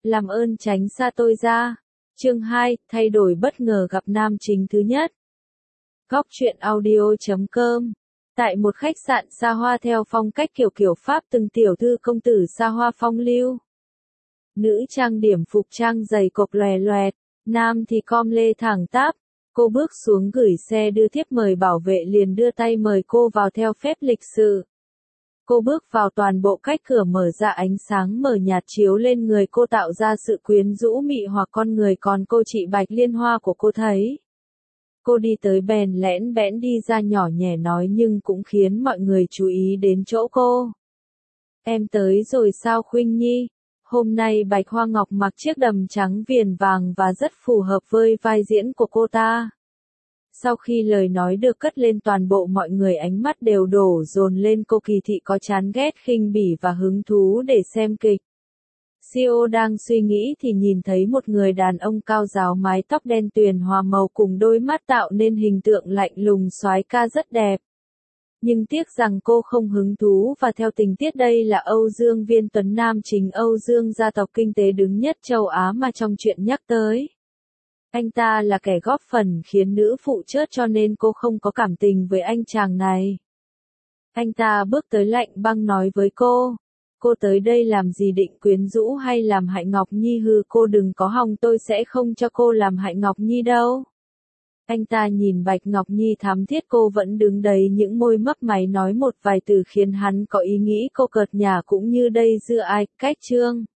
Làm ơn tránh xa tôi ra. Chương 2, thay đổi bất ngờ gặp nam chính thứ nhất. Góc truyện audio.com. Tại một khách sạn xa hoa theo phong cách kiểu Pháp, từng tiểu thư công tử xa hoa phong lưu. Nữ trang điểm phục trang dày cộc lòe loẹt, nam thì com lê thẳng tắp. Cô bước xuống gửi xe đưa thiếp mời, bảo vệ liền đưa tay mời cô vào theo phép lịch sự. Cô bước vào, toàn bộ cách cửa mở ra, ánh sáng mờ nhạt chiếu lên người cô tạo ra sự quyến rũ mị hoặc con người còn cô chị Bạch Liên Hoa của cô thấy. Cô đi tới bèn lẽn bẽn đi ra, nhỏ nhẹ nói nhưng cũng khiến mọi người chú ý đến chỗ cô. Em tới rồi sao Khuynh Nhi? Hôm nay Bạch Hoa Ngọc mặc chiếc đầm trắng viền vàng và rất phù hợp với vai diễn của cô ta. Sau khi lời nói được cất lên, toàn bộ mọi người ánh mắt đều đổ dồn lên cô. Kỳ Thị có chán ghét, khinh bỉ và hứng thú để xem kịch. Sio đang suy nghĩ thì nhìn thấy một người đàn ông cao ráo, mái tóc đen tuyền hòa màu cùng đôi mắt tạo nên hình tượng lạnh lùng soái ca rất đẹp. Nhưng tiếc rằng cô không hứng thú, và theo tình tiết đây là Âu Dương Viên Tuấn, nam chính Âu Dương gia tộc kinh tế đứng nhất châu Á mà trong chuyện nhắc tới. Anh ta là kẻ góp phần khiến nữ phụ chớt, cho nên cô không có cảm tình với anh chàng này. Anh ta bước tới lạnh băng nói với cô. Cô tới đây làm gì, định quyến rũ hay làm hại Ngọc Nhi? Hừ, cô đừng có hòng, tôi sẽ không cho cô làm hại Ngọc Nhi đâu. Anh ta nhìn Bạch Ngọc Nhi thắm thiết, cô vẫn đứng đấy, những môi mấp máy nói một vài từ khiến hắn có ý nghĩ cô cợt nhả cũng như đây giữa ai. Cách chương